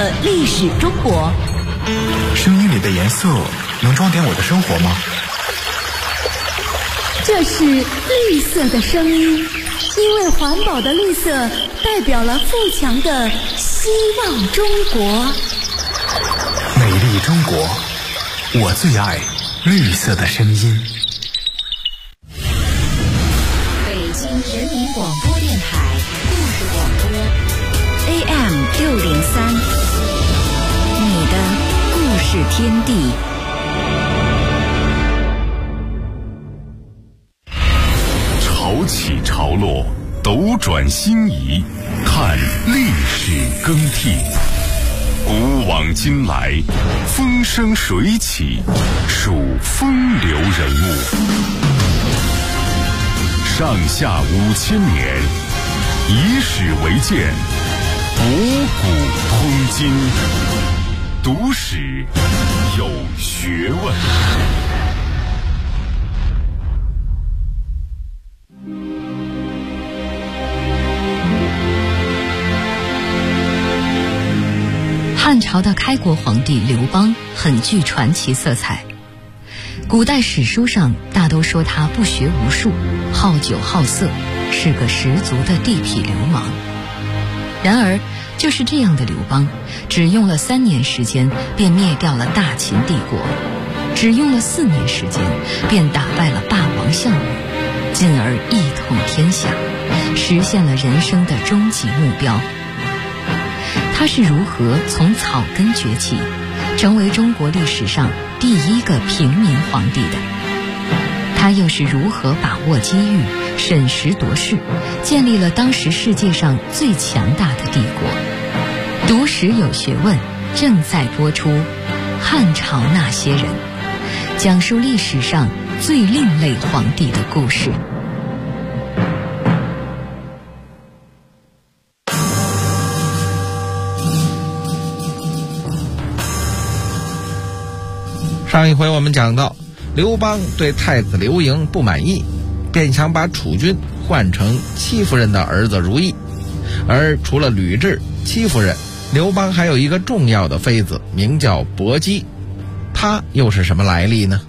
的历史中国。 声音里的颜色能装点我的生活吗？ 这是绿色的声音，因为环保的绿色代表了富强的希望中国。 美丽中国，我最爱绿色的声音。 北京人民广播电台故事广播 AM603，你的故事天地。 潮起潮落，斗转星移，看历史更替。古往今来，风生水起，数风流人物。上下5000年，以史为鉴，博古通今，读史有学问。 汉朝的开国皇帝刘邦很具传奇色彩，古代史书上大都说他不学无术，好酒好色，是个十足的地痞流氓。然而就是这样的刘邦，只用了3年时间便灭掉了大秦帝国，只用了4年时间便打败了霸王项羽，进而一统天下，实现了人生的终极目标。他是如何从草根崛起，成为中国历史上第一个平民皇帝的？他又是如何把握机遇，审时度势，建立了当时世界上最强大的帝国？读史有学问正在播出《汉朝那些人》，讲述历史上最另类皇帝的故事。 上一回我们讲到，刘邦对太子刘盈不满意，便想把楚军换成戚夫人的儿子如意。而除了吕雉、戚夫人，刘邦还有一个重要的妃子，名叫薄姬。她又是什么来历呢？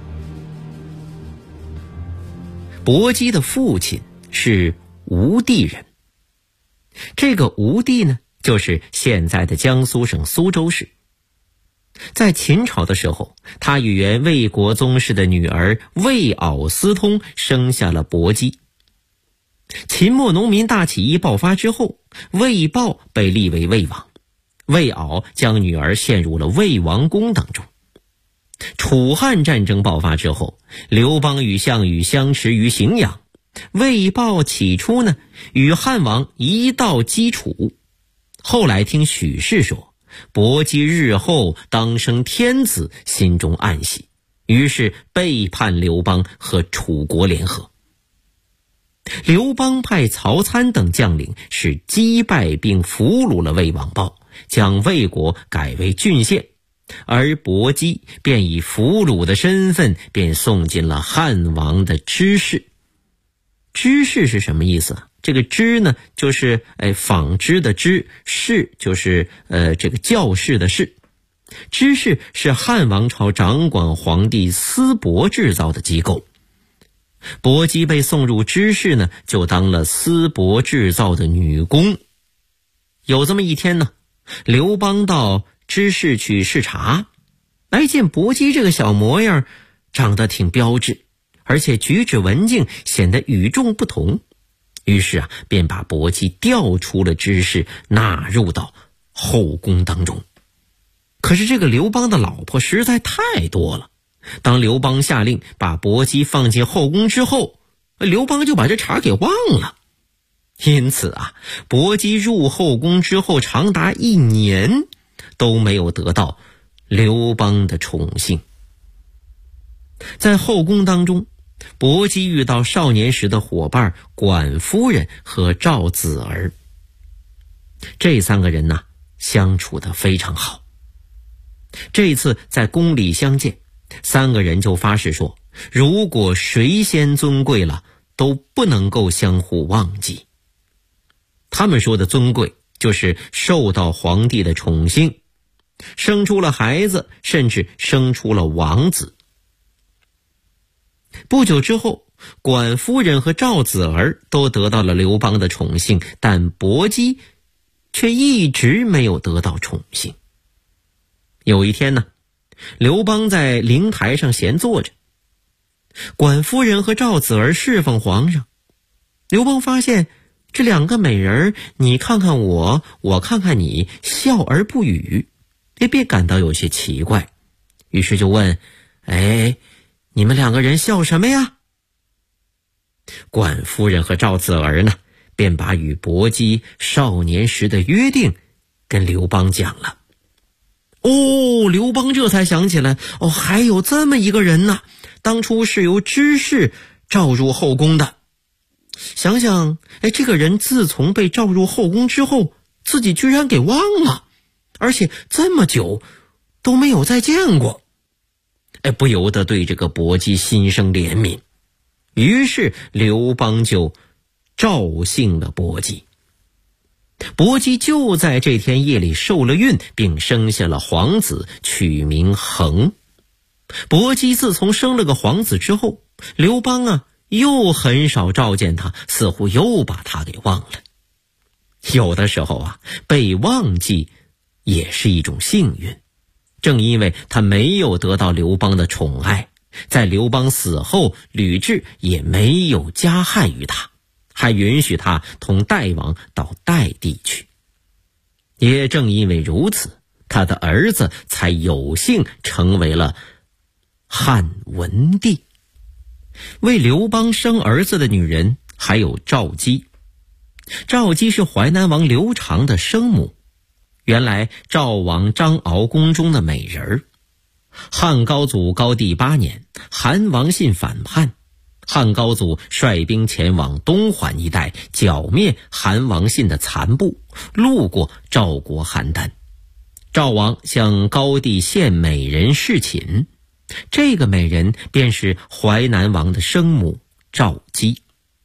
薄姬的父亲是吴地人，这个吴地呢，就是现在的江苏省苏州市。在秦朝的时候，他与原魏国宗室的女儿魏媪私通，生下了薄姬。秦末农民大起义爆发之后，魏豹被立为魏王，魏媪将女儿献入了魏王宫当中。楚汉战争爆发之后，刘邦与项羽相持于荥阳，魏豹起初呢与汉王一道击楚，后来听许氏说薄姬日后当生天子，心中暗喜，于是背叛刘邦和楚国联合。刘邦派曹参等将领是击败并俘虏了魏王豹，将魏国改为郡县，而薄姬便以俘虏的身份便送进了汉王的知事。知事是什么意思啊？这个知呢，就是纺织的织，士就是这个教士的士。知事是汉王朝掌管皇帝丝帛制造的机构。薄姬被送入知事呢，就当了丝帛制造的女工。有这么一天呢，刘邦到知事去视察，来见薄姬这个小模样，长得挺标致，而且举止文静，显得与众不同。于是便把薄姬调出了知事，纳入到后宫当中。可是这个刘邦的老婆实在太多了，当刘邦下令把薄姬放进后宫之后，刘邦就把这茬给忘了。因此薄姬入后宫之后长达1年都没有得到刘邦的宠幸。在后宫当中，薄姬遇到少年时的伙伴管夫人和赵子儿，这3个人相处得非常好。这次在宫里相见，3个人就发誓说，如果谁先尊贵了，都不能够相互忘记。他们说的尊贵就是受到皇帝的宠幸，生出了孩子，甚至生出了王子。不久之后，管夫人和赵子儿都得到了刘邦的宠幸，但薄姬却一直没有得到宠幸。有一天呢，刘邦在灵台上闲坐着，管夫人和赵子儿侍奉皇上。刘邦发现这两个美人，你看看我，我看看你，笑而不语，也别感到有些奇怪，于是就问：你们两个人笑什么呀？管夫人和赵子儿呢，便把与薄姬少年时的约定跟刘邦讲了。刘邦这才想起来，还有这么一个人呢，当初是由知士召入后宫的。想想，这个人自从被召入后宫之后，自己居然给忘了，而且这么久都没有再见过。不由得对这个薄姬心生怜悯，于是刘邦就召幸了薄姬。薄姬就在这天夜里受了孕，并生下了皇子，取名恒。薄姬自从生了个皇子之后，刘邦又很少召见他，似乎又把他给忘了。有的时候被忘记也是一种幸运。正因为他没有得到刘邦的宠爱，在刘邦死后，吕雉也没有加害于他，还允许他同代王到代地去。也正因为如此，他的儿子才有幸成为了汉文帝。为刘邦生儿子的女人还有赵姬。赵姬是淮南王刘长的生母，原来赵王张敖宫中的美人儿。汉高祖高帝8年，韩王信反叛，汉高祖率兵前往东环一带，剿灭韩王信的残部，路过赵国邯郸。赵王向高帝献美人侍寝，这个美人便是淮南王的生母赵姬。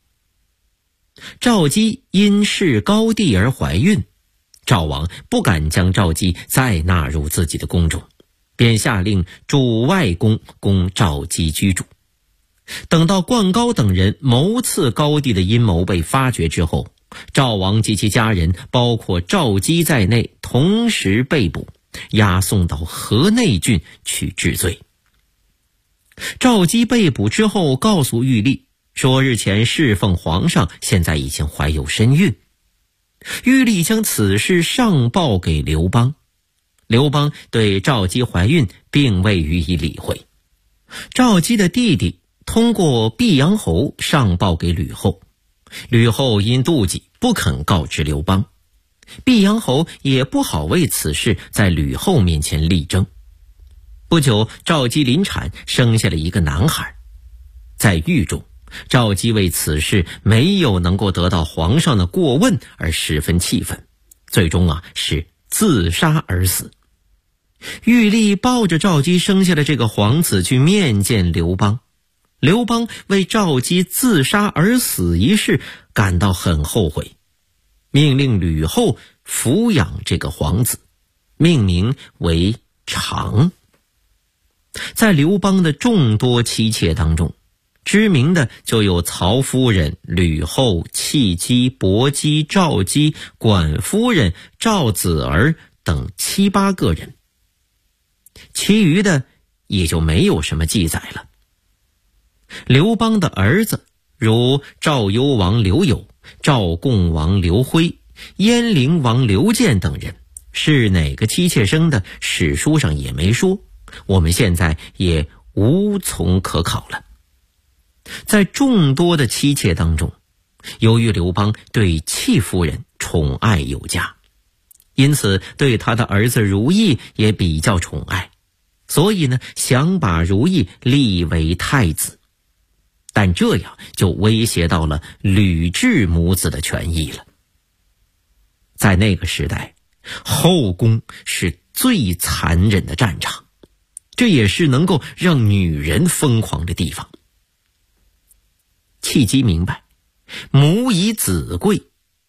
赵姬因事高帝而怀孕，赵王不敢将赵姬再纳入自己的宫中，便下令筑外宫供赵姬居住。等到灌高等人谋刺高帝的阴谋被发觉之后，赵王及其家人，包括赵姬在内，同时被捕，押送到河内郡去治罪。赵姬被捕之后，告诉玉立说日前侍奉皇上，现在已经怀有身孕。玉立将此事上报给刘邦，刘邦对赵姬怀孕并未予以理会。赵姬的弟弟通过毕阳侯上报给吕后，吕后因妒忌不肯告知刘邦，毕阳侯也不好为此事在吕后面前力争。不久，赵姬临产，生下了一个男孩。在狱中，赵姬为此事没有能够得到皇上的过问而十分气愤，最终是自杀而死。玉立抱着赵姬生下的这个皇子去面见刘邦，刘邦为赵姬自杀而死一事感到很后悔，命令吕后抚养这个皇子，命名为长。在刘邦的众多妻妾当中，知名的就有曹夫人、吕后、契姬、薄姬、赵姬、管夫人、赵子儿等7、8个人，其余的也就没有什么记载了。刘邦的儿子如赵幽王刘友、赵共王刘辉、鄢陵王刘建等人，是哪个妻妾生的，史书上也没说，我们现在也无从可考了。在众多的妻妾当中，由于刘邦对戚夫人宠爱有加，因此对他的儿子如意也比较宠爱，所以想把如意立为太子，但这样就威胁到了吕雉母子的权益了。在那个时代，后宫是最残忍的战场，这也是能够让女人疯狂的地方。契机明白母以子贵，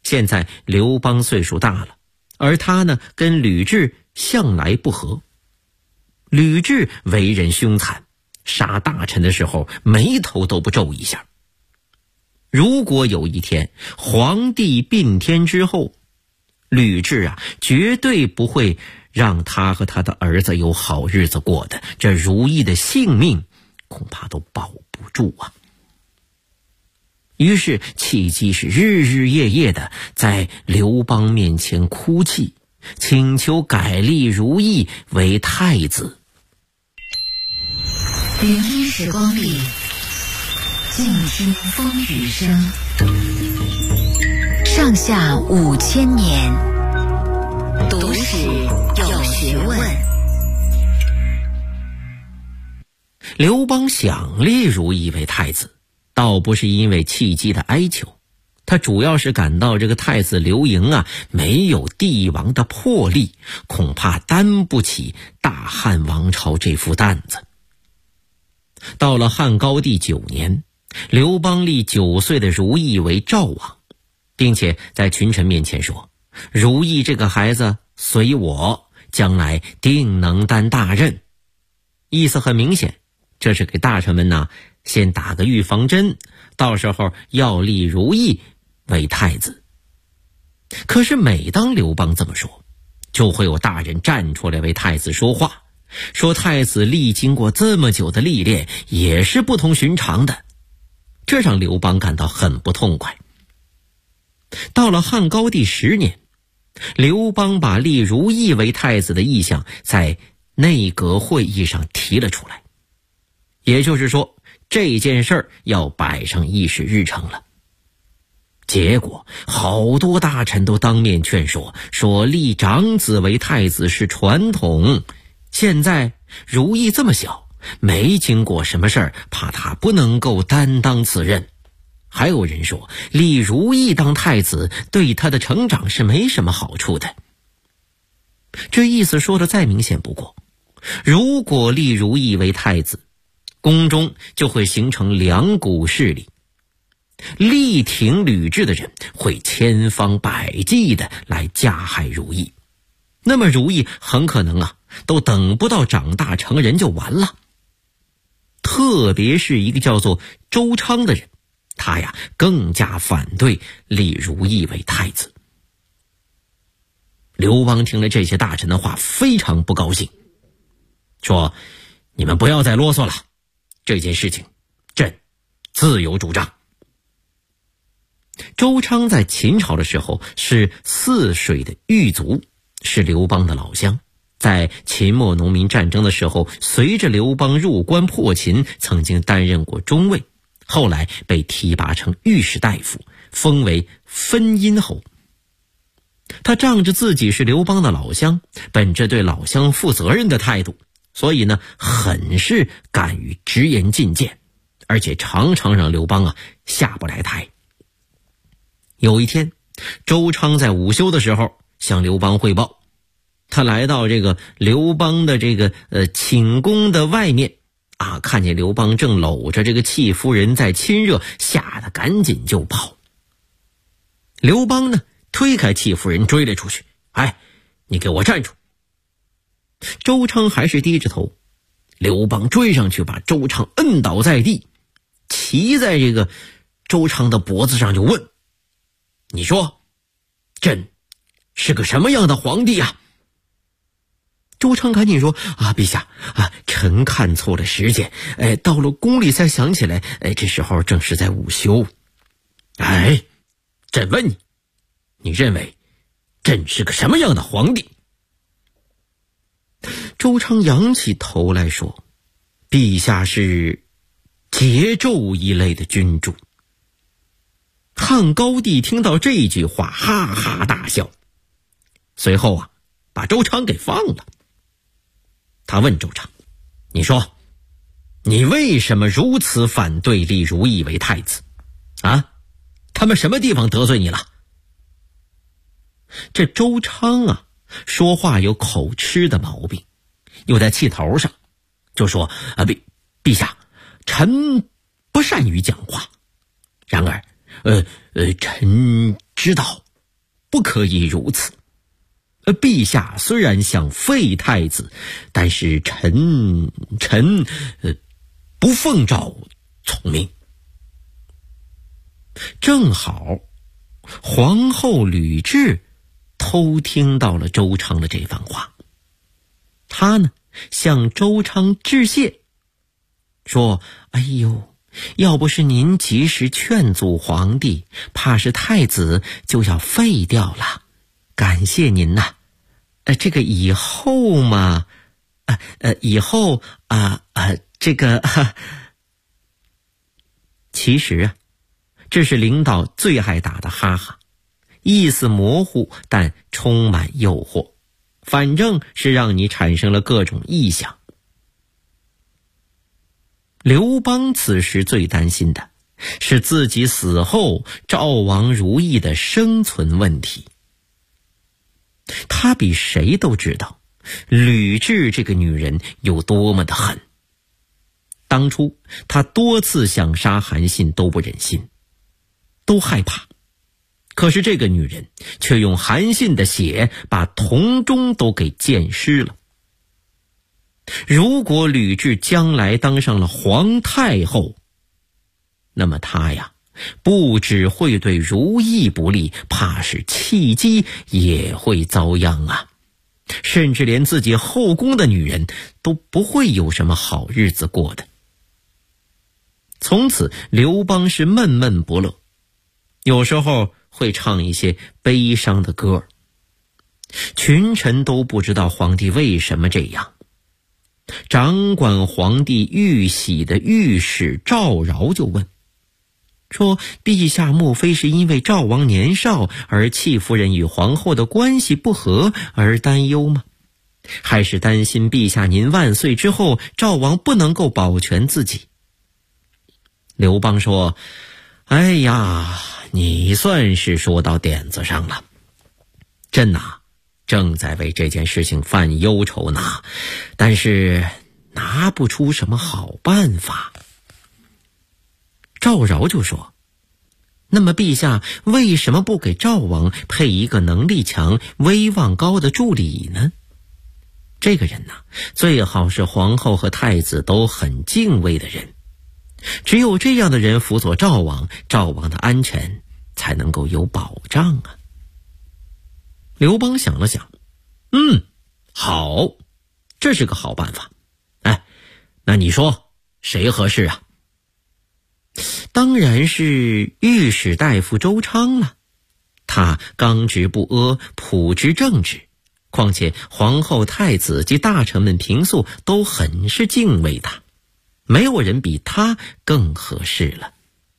现在刘邦岁数大了，而他呢跟吕雉向来不和。吕雉为人凶残，杀大臣的时候眉头都不皱一下。如果有一天皇帝并天之后，吕雉绝对不会让他和他的儿子有好日子过的，这如意的性命恐怕都保不住啊。于是契机是日日夜夜的在刘邦面前哭泣，请求改立如意为太子。 聆听时光里，静听风雨声。上下5000年，读史有学问。 刘邦想立如意为太子，倒不是因为契机的哀求，他主要是感到这个太子刘盈没有帝王的魄力，恐怕担不起大汉王朝这副担子。到了汉高帝9年，刘邦立9岁的如意为赵王，并且在群臣面前说，如意这个孩子随我，将来定能担大任。意思很明显，这是给大臣们先打个预防针，到时候要立如意为太子。可是每当刘邦这么说，就会有大人站出来为太子说话，说太子历经过这么久的历练，也是不同寻常的，这让刘邦感到很不痛快。到了汉高帝10年，刘邦把立如意为太子的意向在内阁会议上提了出来，也就是说这件事儿要摆上议事日程了。结果好多大臣都当面劝说，说立长子为太子是传统，现在如意这么小，没经过什么事儿，怕他不能够担当此任。还有人说立如意当太子对他的成长是没什么好处的。这意思说的再明显不过，如果立如意为太子，宫中就会形成两股势力，力挺吕雉的人会千方百计的来加害如意，那么如意很可能都等不到长大成人就完了。特别是一个叫做周昌的人，他更加反对立如意为太子。刘邦听了这些大臣的话，非常不高兴，说你们不要再啰嗦了，这件事情朕自有主张。周昌在秦朝的时候是泗水的狱卒，是刘邦的老乡，在秦末农民战争的时候，随着刘邦入关破秦，曾经担任过中尉，后来被提拔成御史大夫，封为分阴侯。他仗着自己是刘邦的老乡，本着对老乡负责任的态度，所以很是敢于直言进谏，而且常常让刘邦下不来台。有一天，周昌在午休的时候向刘邦汇报，他来到这个刘邦的这个寝宫的外面看见刘邦正搂着这个戚夫人在亲热，吓得赶紧就跑。刘邦推开戚夫人追了出去，你给我站住！周昌还是低着头，刘邦追上去把周昌摁倒在地，骑在这个周昌的脖子上就问，你说朕是个什么样的皇帝啊？周昌赶紧说陛下臣看错了时间，到了宫里才想起来，这时候正是在午休。朕问你，你认为朕是个什么样的皇帝？周昌仰起头来说，陛下是桀纣一类的君主。汉高帝听到这句话哈哈大笑，随后把周昌给放了。他问周昌，你说你为什么如此反对立如意为太子他们什么地方得罪你了？这周昌说话有口吃的毛病，又在气头上，就说陛下，臣不善于讲话，然而臣知道不可以如此。陛下虽然想废太子，但是臣不奉诏从命。正好皇后吕雉偷听到了周昌的这番话，他呢向周昌致谢，说：哎呦，要不是您及时劝阻皇帝，怕是太子就要废掉了，感谢您呐。这个以后嘛，其实啊，这是领导最爱打的哈哈，意思模糊但充满诱惑，反正是让你产生了各种臆想。刘邦此时最担心的是自己死后赵王如意的生存问题。他比谁都知道吕雉这个女人有多么的狠。当初他多次想杀韩信都不忍心，都害怕，可是这个女人却用韩信的血把铜钟都给溅湿了。如果吕雉将来当上了皇太后，那么她呀不只会对如意不利，怕是契机也会遭殃啊，甚至连自己后宫的女人都不会有什么好日子过的。从此刘邦是闷闷不乐，有时候会唱一些悲伤的歌，群臣都不知道皇帝为什么这样。掌管皇帝玉玺的御史赵饶就问说，陛下莫非是因为赵王年少而戚夫人与皇后的关系不和而担忧吗？还是担心陛下您万岁之后赵王不能够保全自己？刘邦说，哎呀，你算是说到点子上了，朕呐正在为这件事情犯忧愁呢，但是拿不出什么好办法。赵饶就说，那么陛下为什么不给赵王配一个能力强威望高的助理呢？这个人呢最好是皇后和太子都很敬畏的人，只有这样的人辅佐赵王，赵王的安全才能够有保障啊。刘邦想了想，好，这是个好办法。那你说谁合适啊？当然是御史大夫周昌了，他刚直不阿，朴直正直，况且皇后太子及大臣们平素都很是敬畏他，没有人比他更合适了。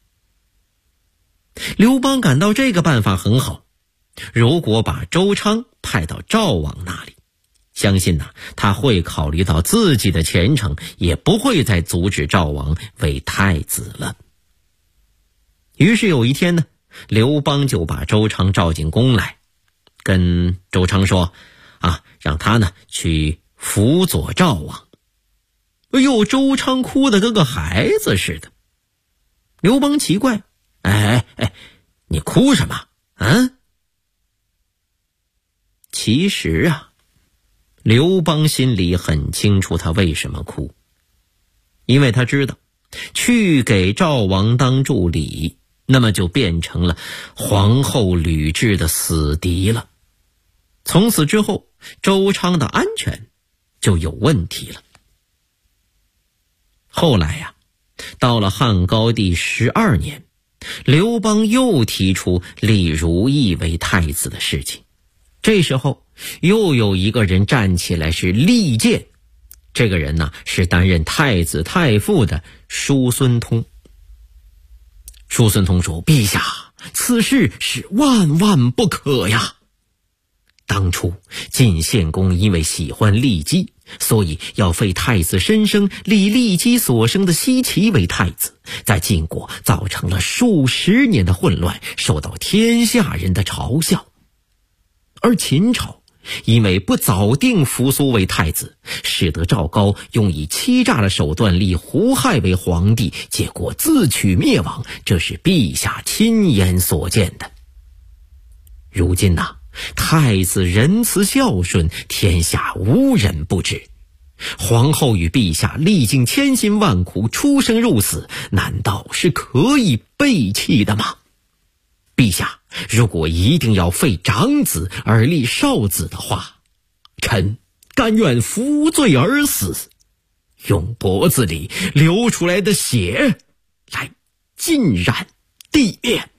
刘邦感到这个办法很好，如果把周昌派到赵王那里，相信他会考虑到自己的前程，也不会再阻止赵王为太子了。于是有一天呢，刘邦就把周昌召进宫来，跟周昌说让他呢去辅佐赵王。哎呦，周昌哭得跟个孩子似的。刘邦奇怪，你哭什么啊？其实刘邦心里很清楚他为什么哭，因为他知道去给赵王当助理，那么就变成了皇后吕雉的死敌了。从此之后，周昌的安全就有问题了。后来到了汉高帝12年，刘邦又提出立如意为太子的事情。这时候又有一个人站起来，是力荐。这个人是担任太子太傅的叔孙通。叔孙通说，陛下，此事是万万不可呀。当初晋献公因为喜欢骊姬，所以要废太子申生，立骊姬所生的奚齐为太子，在晋国造成了数十年的混乱，受到天下人的嘲笑。而秦朝因为不早定扶苏为太子，使得赵高用以欺诈的手段立胡亥为皇帝，结果自取灭亡，这是陛下亲眼所见的。 如今呐，太子仁慈孝顺，天下无人不知。皇后与陛下历尽千辛万苦，出生入死，难道是可以背弃的吗？陛下如果一定要废长子而立少子的话，臣甘愿服罪而死，用脖子里流出来的血来浸染地面。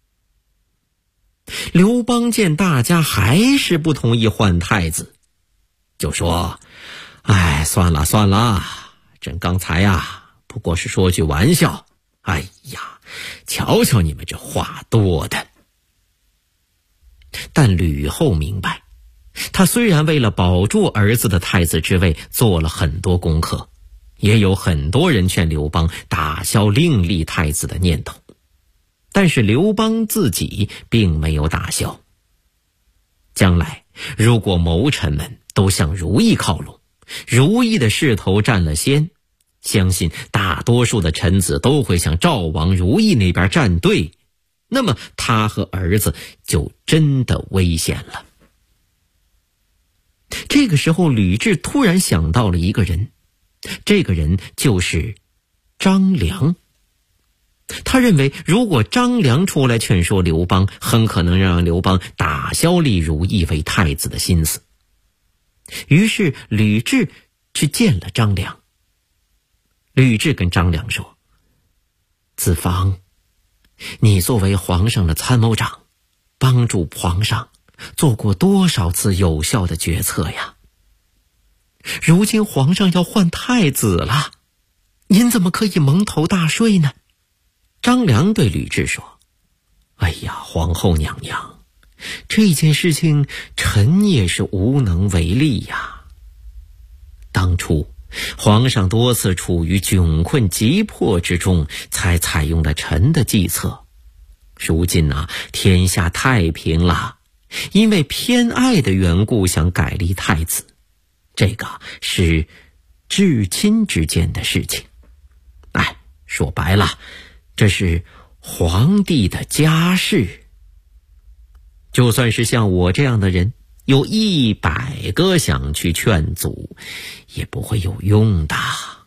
刘邦见大家还是不同意换太子，就说：算了，朕刚才呀，不过是说句玩笑。哎呀，瞧瞧你们这话多的。但吕后明白，他虽然为了保住儿子的太子之位做了很多功课，也有很多人劝刘邦打消另立太子的念头，但是刘邦自己并没有打消。将来如果谋臣们都向如意靠拢，如意的势头占了先，相信大多数的臣子都会向赵王如意那边站队，那么他和儿子就真的危险了。这个时候吕雉突然想到了一个人，这个人就是张良。他认为如果张良出来劝说刘邦，很可能让刘邦打消立如意为太子的心思。于是吕雉去见了张良。吕雉跟张良说：子房，你作为皇上的参谋长，帮助皇上做过多少次有效的决策呀？如今皇上要换太子了，您怎么可以蒙头大睡呢？张良对吕雉说：哎呀，皇后娘娘，这件事情臣也是无能为力呀。当初皇上多次处于窘困急迫之中，才采用了臣的计策。如今啊，天下太平了，因为偏爱的缘故想改立太子，这个是至亲之间的事情。说白了，这是皇帝的家事。就算是像我这样的人，有100个想去劝阻，也不会有用的。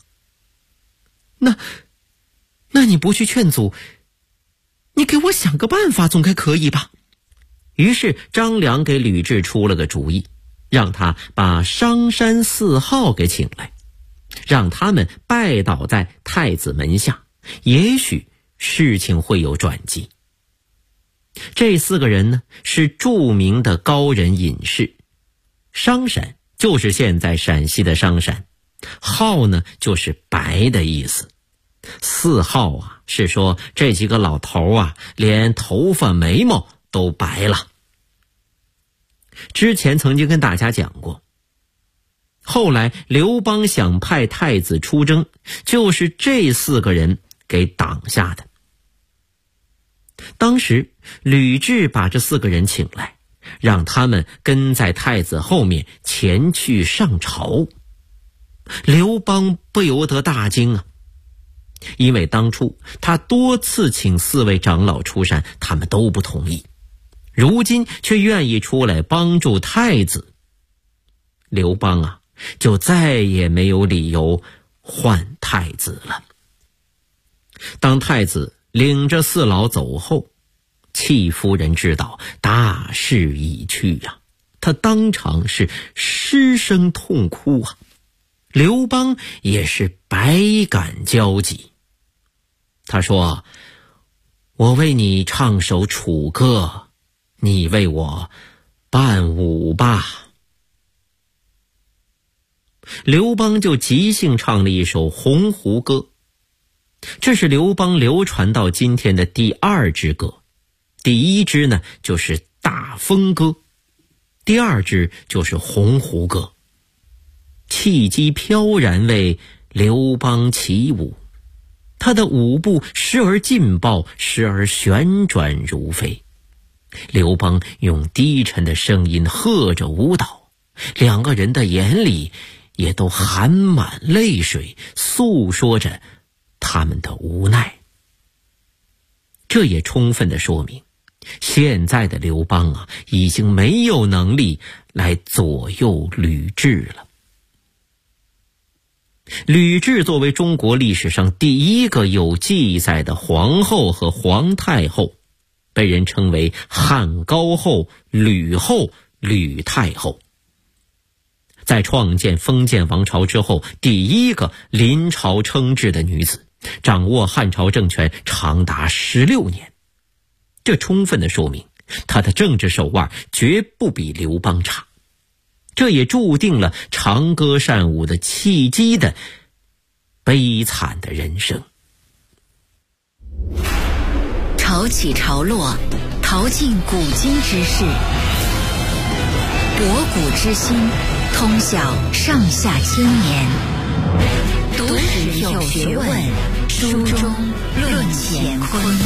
那你不去劝阻，你给我想个办法总该可以吧？于是张良给吕雉出了个主意，让他把商山4号给请来，让他们拜倒在太子门下，也许事情会有转机。这4个人呢，是著名的高人隐士。商山就是现在陕西的商山，号呢就是白的意思。4号啊，是说这几个老头啊，连头发眉毛都白了。之前曾经跟大家讲过，后来刘邦想派太子出征，就是这4个人给挡下的。当时吕雉把这4个人请来，让他们跟在太子后面前去上朝。刘邦不由得大惊啊，因为当初他多次请4位长老出山，他们都不同意，如今却愿意出来帮助太子。刘邦啊，就再也没有理由换太子了。当太子领着4老走后，戚夫人知道大势已去呀，她当场是失声痛哭啊。刘邦也是百感交集。他说：我为你唱首楚歌，你为我伴舞吧。刘邦就即兴唱了一首鸿鹄歌，这是刘邦流传到今天的第2支歌。第1支呢就是大风歌，第2支就是鸿鹄歌。气机飘然为刘邦起舞，他的舞步时而劲爆，时而旋转如飞。刘邦用低沉的声音和着舞蹈，2个人的眼里也都含满泪水，诉说着他们的无奈。这也充分地说明， 现在的刘邦啊，已经没有能力来左右吕雉了。吕雉作为中国历史上第一个有记载的皇后和皇太后，被人称为汉高后、吕后、吕太后。在创建封建王朝之后，第一个临朝称制的女子，掌握汉朝政权长达16年。这充分地说明她的政治手腕绝不比刘邦差。这也注定了长歌善舞的契机的悲惨的人生。 潮起潮落，淘尽古今之事，博古之心，通晓上下千年。读史有学问，书中论乾坤。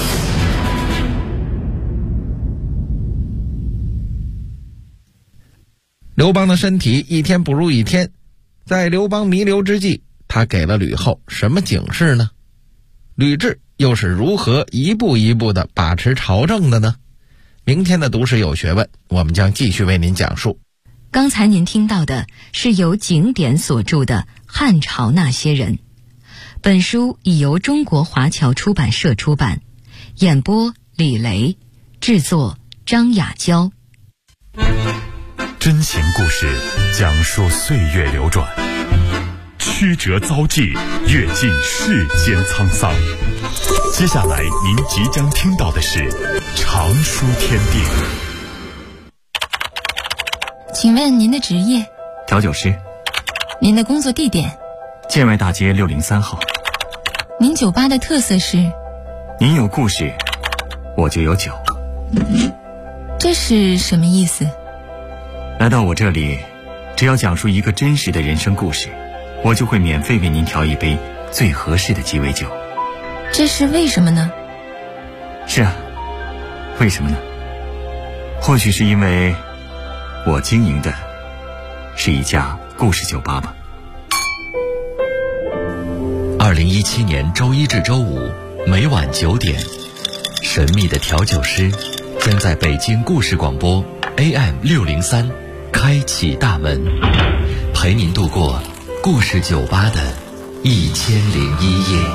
刘邦的身体一天不如一天，在刘邦弥留之际，他给了吕后什么警示呢？吕雉又是如何一步一步地把持朝政的呢？明天的读史有学问，我们将继续为您讲述。 刚才您听到的是由景典所著的《汉朝那些人》，本书已由中国华侨出版社出版，演播李雷，制作张雅娇。 真情故事讲述岁月流转，曲折遭际，阅尽世间沧桑。接下来您即将听到的是常书天地。 请问您的职业？ 调酒师。 您的工作地点？ 建外大街603号。 您酒吧的特色是？ 您有故事，我就有酒。 这是什么意思？ 来到我这里，只要讲述一个真实的人生故事，我就会免费为您调一杯最合适的鸡尾酒。 这是为什么呢？ 是啊，为什么呢？或许是因为我经营的是一家故事酒吧吧。 2017年周一至周五每晚9点，神秘的调酒师将在北京故事广播 AM603开启大门，陪您度过故事酒吧的1001夜。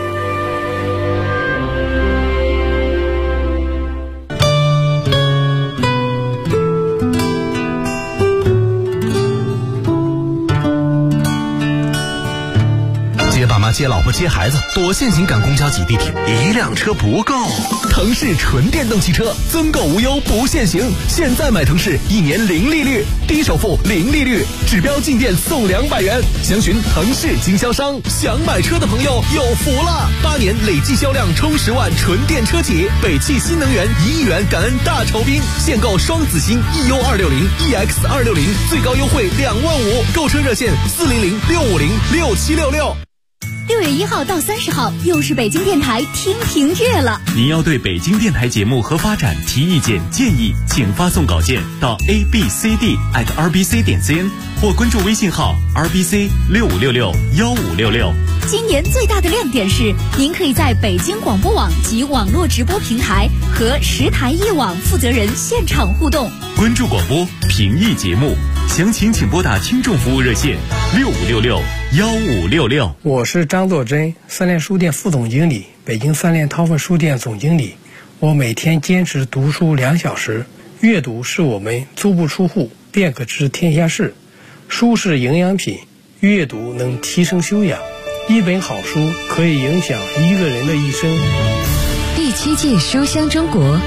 接老婆接孩子，多限行赶公交挤地铁，一辆车不够。腾势纯电动汽车，增购无忧不限行，现在买腾势1年0利率，低首付0利率，指标进店送200元。详询腾势经销商。想买车的朋友有福了，8年累计销量冲10万纯电车企，北汽新能源1亿元感恩大酬宾，现购双子星 EU260、EX260，最高优惠2万5，购车热线400-650-6766。 6月1号到30号，又是北京电台听评月了。 您要对北京电台节目和发展提意见建议，请发送稿件到 abcd@rbc.cn 或关注微信号 rbc65661566。 今年最大的亮点是，您可以在北京广播网及网络直播平台和10台一网负责人现场互动。 关注广播，评议节目，详情请拨打听众服务热线65661566。 我是张作珍，三联书店副总经理，北京三联韬奋书店总经理。我每天坚持读书2小时，阅读是我们足不出户便可知天下事，书是营养品，阅读能提升修养。一本好书可以影响一个人的一生。 第7届书香中国